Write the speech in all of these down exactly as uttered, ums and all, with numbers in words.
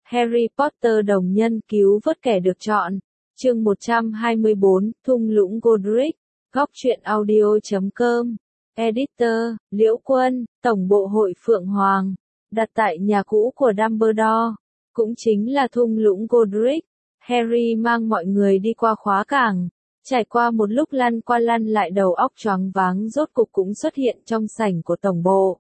Harry Potter đồng nhân cứu vớt kẻ được chọn. Chương một trăm hai mươi bốn, Thung lũng Godric. Góc truyện audio chấm com. Editor, Liễu Quân, Tổng bộ hội Phượng Hoàng. Đặt tại nhà cũ của Dumbledore. Cũng chính là thung lũng Godric. Harry mang mọi người đi qua khóa cảng. Trải qua một lúc lăn qua lăn lại đầu óc choáng váng rốt cục cũng xuất hiện trong sảnh của tổng bộ.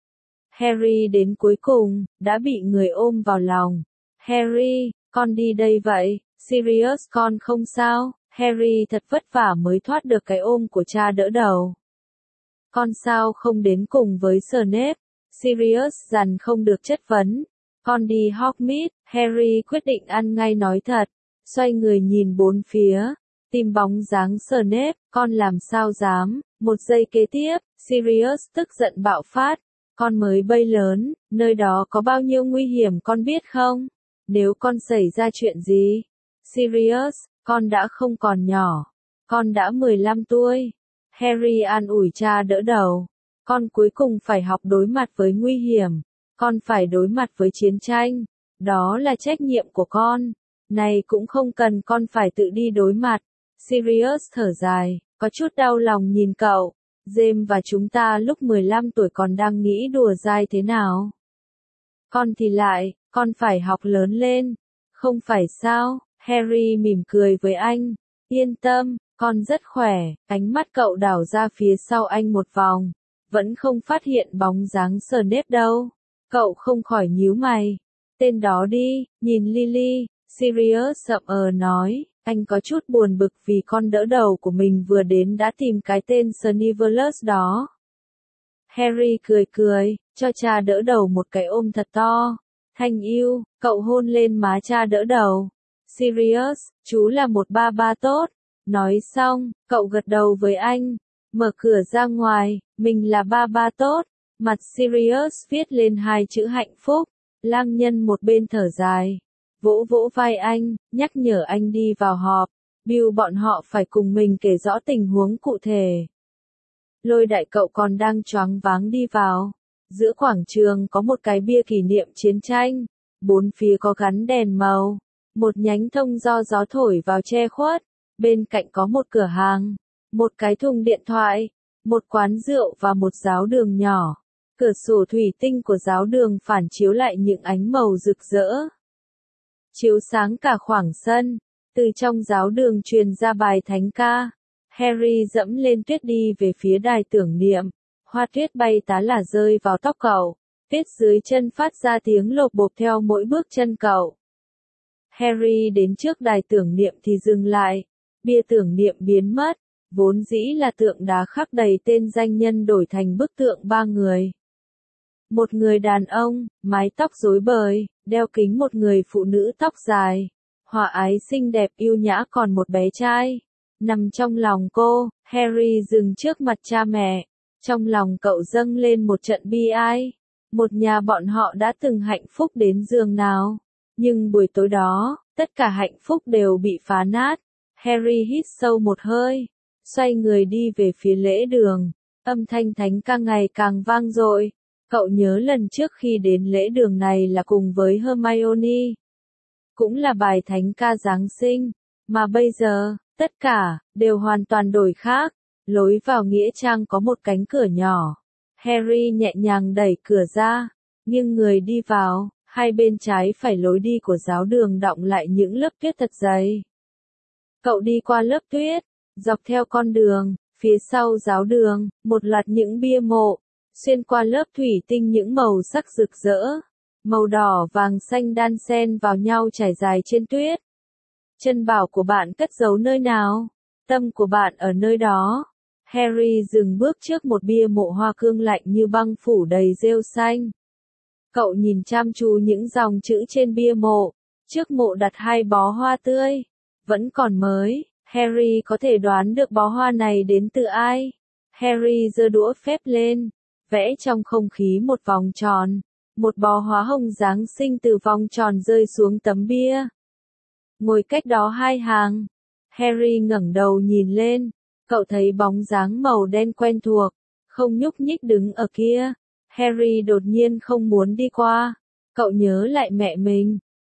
Harry đến cuối cùng, đã bị người ôm vào lòng. Harry, con đi đây vậy, Sirius con không sao, Harry thật vất vả mới thoát được cái ôm của cha đỡ đầu. Con sao không đến cùng với Snape, Sirius dằn không được chất vấn. Con đi Hogsmeade, Harry quyết định ăn ngay nói thật, xoay người nhìn bốn phía, tìm bóng dáng Snape, con làm sao dám, một giây kế tiếp, Sirius tức giận bạo phát. Con mới bay lớn, nơi đó có bao nhiêu nguy hiểm con biết không? Nếu con xảy ra chuyện gì? Sirius, con đã không còn nhỏ. Con đã mười lăm tuổi. Harry an ủi cha đỡ đầu. Con cuối cùng phải học đối mặt với nguy hiểm. Con phải đối mặt với chiến tranh. Đó là trách nhiệm của con. Này cũng không cần con phải tự đi đối mặt. Sirius thở dài, có chút đau lòng nhìn cậu. James và chúng ta lúc mười lăm tuổi còn đang nghĩ đùa dai thế nào? Con thì lại, con phải học lớn lên. Không phải sao? Harry mỉm cười với anh. Yên tâm, con rất khỏe. Ánh mắt cậu đảo ra phía sau anh một vòng. Vẫn không phát hiện bóng dáng Snape đâu. Cậu không khỏi nhíu mày. Tên đó đi, nhìn Lily. Sirius sậm ờ nói. Anh có chút buồn bực vì con đỡ đầu của mình vừa đến đã tìm cái tên Snevolus đó. Harry cười cười, cho cha đỡ đầu một cái ôm thật to. Thanh yêu, cậu hôn lên má cha đỡ đầu. Sirius, chú là một ba ba tốt. Nói xong, cậu gật đầu với anh. Mở cửa ra ngoài, mình là ba ba tốt. Mặt Sirius viết lên hai chữ hạnh phúc. Lang nhân một bên thở dài. Vỗ vỗ vai anh, nhắc nhở anh đi vào họp. Bill bọn họ phải cùng mình kể rõ tình huống cụ thể. Lôi đại cậu còn đang choáng váng đi vào. Giữa quảng trường có một cái bia kỷ niệm chiến tranh. Bốn phía có gắn đèn màu. Một nhánh thông do gió thổi vào che khuất. Bên cạnh có một cửa hàng. Một cái thùng điện thoại. Một quán rượu và một giáo đường nhỏ. Cửa sổ thủy tinh của giáo đường phản chiếu lại những ánh màu rực rỡ. Chiếu sáng cả khoảng sân, từ trong giáo đường truyền ra bài thánh ca. Harry dẫm lên tuyết đi về phía đài tưởng niệm, hoa tuyết bay tá là rơi vào tóc cậu, tuyết dưới chân phát ra tiếng lộp bộp theo mỗi bước chân cậu. Harry đến trước đài tưởng niệm thì dừng lại, bia tưởng niệm biến mất, vốn dĩ là tượng đá khắc đầy tên danh nhân đổi thành bức tượng ba người. Một người đàn ông, mái tóc rối bời, đeo kính, một người phụ nữ tóc dài, hòa ái xinh đẹp yêu nhã, còn một bé trai. Nằm trong lòng cô, Harry dừng trước mặt cha mẹ. Trong lòng cậu dâng lên một trận bi ai. Một nhà bọn họ đã từng hạnh phúc đến giường nào. Nhưng buổi tối đó, tất cả hạnh phúc đều bị phá nát. Harry hít sâu một hơi, xoay người đi về phía lễ đường. Âm thanh thánh ca ngày càng vang dội. Cậu nhớ lần trước khi đến lễ đường này là cùng với Hermione. Cũng là bài thánh ca Giáng sinh. Mà bây giờ, tất cả, đều hoàn toàn đổi khác. Lối vào nghĩa trang có một cánh cửa nhỏ. Harry nhẹ nhàng đẩy cửa ra. Nhưng người đi vào, hai bên trái phải lối đi của giáo đường đọng lại những lớp tuyết thật dày. Cậu đi qua lớp tuyết, dọc theo con đường, phía sau giáo đường, một loạt những bia mộ. Xuyên qua lớp thủy tinh những màu sắc rực rỡ, màu đỏ vàng xanh đan xen vào nhau trải dài trên tuyết. Chân bảo của bạn cất giấu nơi nào? Tâm của bạn ở nơi đó. Harry dừng bước trước một bia mộ hoa cương lạnh như băng phủ đầy rêu xanh. Cậu nhìn chăm chú những dòng chữ trên bia mộ. Trước mộ đặt hai bó hoa tươi. Vẫn còn mới, Harry có thể đoán được bó hoa này đến từ ai. Harry giơ đũa phép lên. Vẽ trong không khí một vòng tròn, một bó hoa hồng Giáng sinh từ vòng tròn rơi xuống tấm bia. Ngồi cách đó hai hàng, Harry ngẩng đầu nhìn lên, cậu thấy bóng dáng màu đen quen thuộc, không nhúc nhích đứng ở kia. Harry đột nhiên không muốn đi qua, cậu nhớ lại mẹ mình,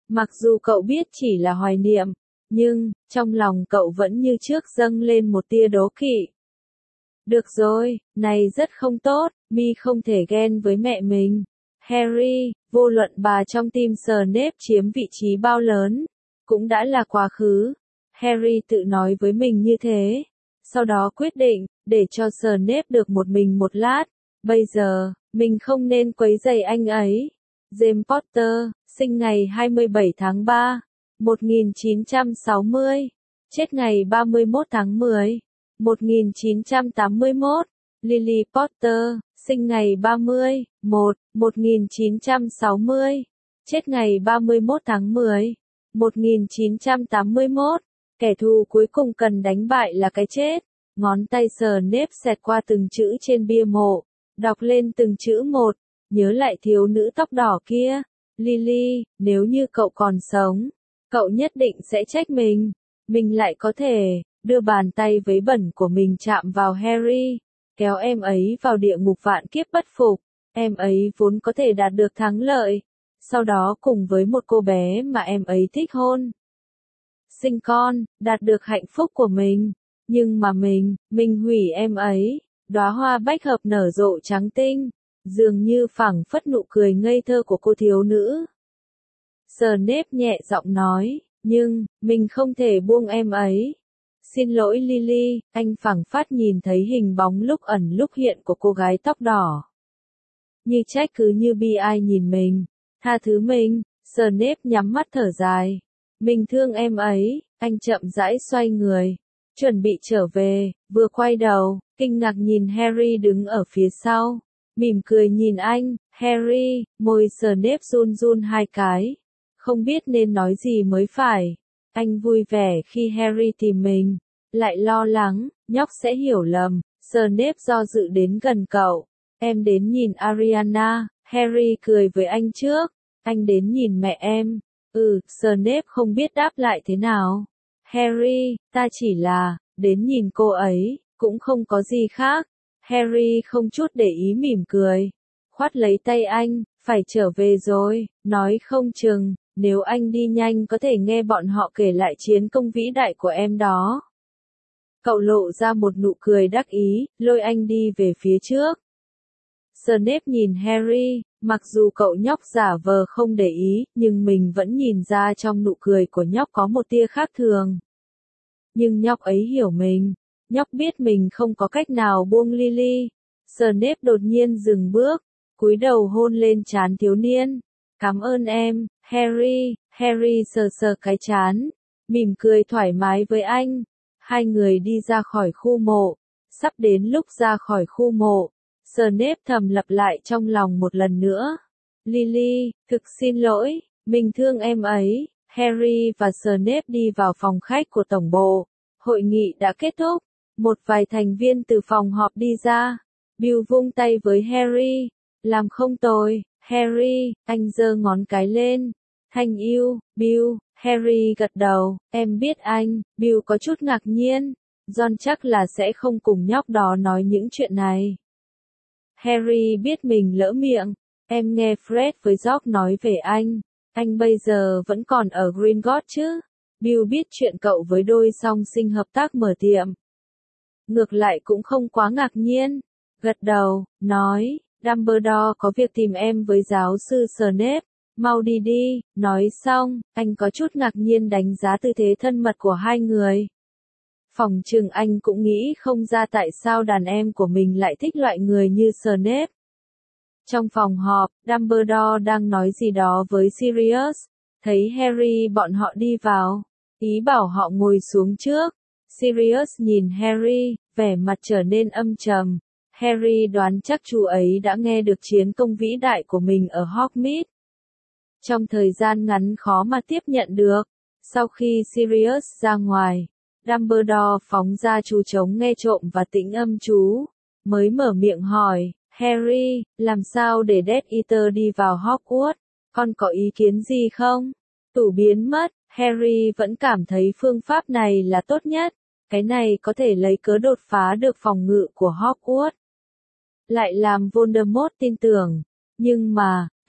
Mặc dù cậu biết chỉ là hoài niệm, nhưng, trong lòng cậu vẫn như trước dâng lên một tia đố kỵ. Được rồi, này rất không tốt, Mi không thể ghen với mẹ mình. Harry, vô luận bà trong tim Snape chiếm vị trí bao lớn, cũng đã là quá khứ. Harry tự nói với mình như thế. Sau đó quyết định, để cho Snape được một mình một lát. Bây giờ, mình không nên quấy rầy anh ấy. James Potter, sinh ngày hai mươi bảy tháng ba, một nghìn chín trăm sáu mươi, chết ngày ba mươi mốt tháng mười, một nghìn chín trăm tám mươi mốt. Lily Potter, sinh ngày ba mươi mốt, một nghìn chín trăm sáu mươi, chết ngày ba mươi mốt tháng mười, một nghìn chín trăm tám mươi mốt. Kẻ thù cuối cùng cần đánh bại là cái chết. Ngón tay Snape xẹt qua từng chữ trên bia mộ, đọc lên từng chữ một, nhớ lại thiếu nữ tóc đỏ kia. Lily, nếu như cậu còn sống, cậu nhất định sẽ trách mình. Mình lại có thể đưa bàn tay vấy bẩn của mình chạm vào Harry, kéo em ấy vào địa ngục vạn kiếp bất phục. Em ấy vốn có thể đạt được thắng lợi, sau đó cùng với một cô bé mà em ấy thích hôn, sinh con, đạt được hạnh phúc của mình. Nhưng mà mình, mình hủy em ấy. Đóa hoa bách hợp nở rộ trắng tinh, dường như phảng phất nụ cười ngây thơ của cô thiếu nữ. Snape nhẹ giọng nói, nhưng, mình không thể buông em ấy. Xin lỗi Lily, anh phảng phất nhìn thấy hình bóng lúc ẩn lúc hiện của cô gái tóc đỏ. Như trách cứ như bi ai nhìn mình. Tha thứ mình. Snape nhắm mắt thở dài. Mình thương em ấy. Anh chậm rãi xoay người, chuẩn bị trở về, vừa quay đầu, kinh ngạc nhìn Harry đứng ở phía sau, mỉm cười nhìn anh. Harry, môi Snape run run hai cái, không biết nên nói gì mới phải. Anh vui vẻ khi Harry tìm mình, lại lo lắng, nhóc sẽ hiểu lầm. Snape do dự đến gần cậu. Em đến nhìn Ariana. Harry cười với anh trước. Anh đến nhìn mẹ em. Ừ, Snape không biết đáp lại thế nào. Harry, ta chỉ là, đến nhìn cô ấy, cũng không có gì khác. Harry không chút để ý mỉm cười, khoát lấy tay anh, phải trở về rồi, nói không chừng, nếu anh đi nhanh có thể nghe bọn họ kể lại chiến công vĩ đại của em đó. Cậu lộ ra một nụ cười đắc ý, lôi anh đi về phía trước. Snape nhìn Harry, mặc dù cậu nhóc giả vờ không để ý, nhưng mình vẫn nhìn ra trong nụ cười của nhóc có một tia khác thường. Nhưng nhóc ấy hiểu mình, nhóc biết mình không có cách nào buông Lily. Snape đột nhiên dừng bước, cúi đầu hôn lên trán thiếu niên. Cảm ơn em, Harry. Harry sờ sờ cái trán, mỉm cười thoải mái với anh. Hai người đi ra khỏi khu mộ, sắp đến lúc ra khỏi khu mộ. Snape thầm lặp lại trong lòng một lần nữa. Lily, thực xin lỗi, mình thương em ấy. Harry và Snape đi vào phòng khách của tổng bộ. Hội nghị đã kết thúc. Một vài thành viên từ phòng họp đi ra. Bill vung tay với Harry. Làm không tồi, Harry, anh giơ ngón cái lên. Thanh yêu, Bill. Harry gật đầu, em biết anh. Bill có chút ngạc nhiên. John chắc là sẽ không cùng nhóc đó nói những chuyện này. Harry biết mình lỡ miệng. Em nghe Fred với George nói về anh. Anh bây giờ vẫn còn ở Gringotts chứ? Bill biết chuyện cậu với đôi song sinh hợp tác mở tiệm. Ngược lại cũng không quá ngạc nhiên. Gật đầu, nói, Dumbledore có việc tìm em với giáo sư Snape. Mau đi đi. Nói xong, anh có chút ngạc nhiên đánh giá tư thế thân mật của hai người. Phỏng chừng anh cũng nghĩ không ra tại sao đàn em của mình lại thích loại người như Snape. Trong phòng họp, Dumbledore đang nói gì đó với Sirius. Thấy Harry bọn họ đi vào, ý bảo họ ngồi xuống trước. Sirius nhìn Harry, vẻ mặt trở nên âm trầm. Harry đoán chắc chú ấy đã nghe được chiến công vĩ đại của mình ở Hogsmeade. Trong thời gian ngắn khó mà tiếp nhận được. Sau khi Sirius ra ngoài, Dumbledore phóng ra chú trống nghe trộm và tĩnh âm chú, mới mở miệng hỏi, Harry, làm sao để Death Eater đi vào Hogwarts? Con có ý kiến gì không? Tủ biến mất, Harry vẫn cảm thấy phương pháp này là tốt nhất, cái này có thể lấy cớ đột phá được phòng ngự của Hogwarts. Lại làm Voldemort tin tưởng, nhưng mà,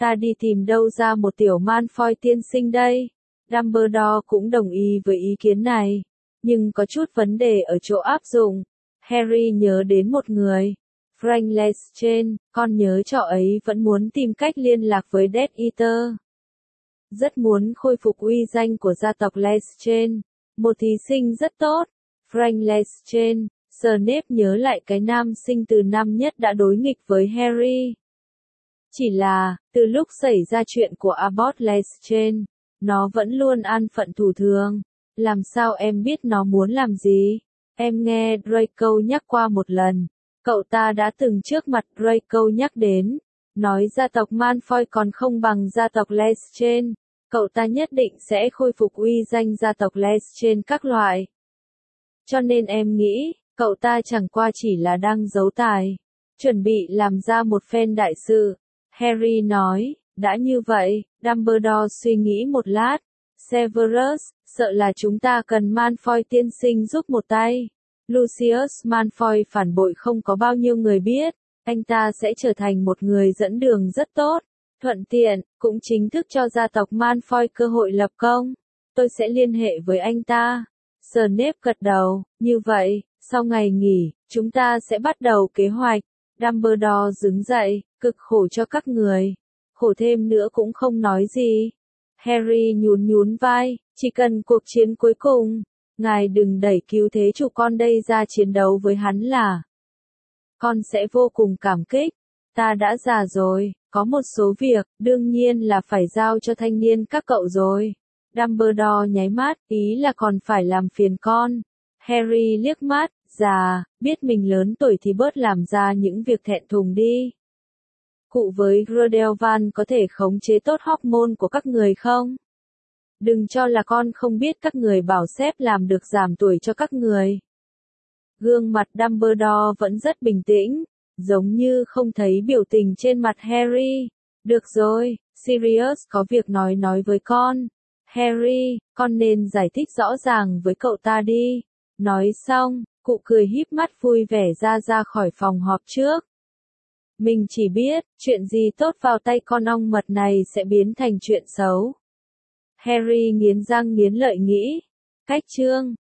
Ta đi tìm đâu ra một tiểu Malfoy tiên sinh đây? Dumbledore cũng đồng ý với ý kiến này, nhưng có chút vấn đề ở chỗ áp dụng. Harry nhớ đến một người, Frank Lestrange, con nhớ trò ấy vẫn muốn tìm cách liên lạc với Death Eater. Rất muốn khôi phục uy danh của gia tộc Lestrange, một thí sinh rất tốt. Frank Lestrange, Snape nhớ lại cái nam sinh từ năm nhất đã đối nghịch với Harry. Chỉ là, từ lúc xảy ra chuyện của Abbott Lestrange, nó vẫn luôn an phận thủ thường. Làm sao em biết nó muốn làm gì? Em nghe Draco nhắc qua một lần. Cậu ta đã từng trước mặt Draco nhắc đến, nói gia tộc Malfoy còn không bằng gia tộc Lestrange. Cậu ta nhất định sẽ khôi phục uy danh gia tộc Lestrange các loại. Cho nên em nghĩ, cậu ta chẳng qua chỉ là đang giấu tài, chuẩn bị làm ra một phen đại sự. Harry nói, đã như vậy, Dumbledore suy nghĩ một lát. Severus, sợ là chúng ta cần Malfoy tiên sinh giúp một tay. Lucius Malfoy phản bội không có bao nhiêu người biết, anh ta sẽ trở thành một người dẫn đường rất tốt. Thuận tiện, cũng chính thức cho gia tộc Malfoy cơ hội lập công. Tôi sẽ liên hệ với anh ta. Snape gật đầu, như vậy, sau ngày nghỉ, chúng ta sẽ bắt đầu kế hoạch. Dumbledore đứng dậy, cực khổ cho các người. Khổ thêm nữa cũng không nói gì. Harry nhún nhún vai, chỉ cần cuộc chiến cuối cùng. Ngài đừng đẩy cứu thế chủ con đây ra chiến đấu với hắn là. Con sẽ vô cùng cảm kích. Ta đã già rồi, có một số việc, đương nhiên là phải giao cho thanh niên các cậu rồi. Dumbledore nháy mắt, ý là còn phải làm phiền con. Harry liếc mắt, già, biết mình lớn tuổi thì bớt làm ra những việc thẹn thùng đi. Cụ với Grindelwald có thể khống chế tốt hormone của các người không? Đừng cho là con không biết các người bảo xếp làm được giảm tuổi cho các người. Gương mặt Dumbledore vẫn rất bình tĩnh, giống như không thấy biểu tình trên mặt Harry. Được rồi, Sirius có việc nói nói với con. Harry, con nên giải thích rõ ràng với cậu ta đi. Nói xong, cụ cười híp mắt vui vẻ ra ra khỏi phòng họp trước. Mình chỉ biết, chuyện gì tốt vào tay con ong mật này sẽ biến thành chuyện xấu. Harry nghiến răng nghiến lợi nghĩ. Cách chương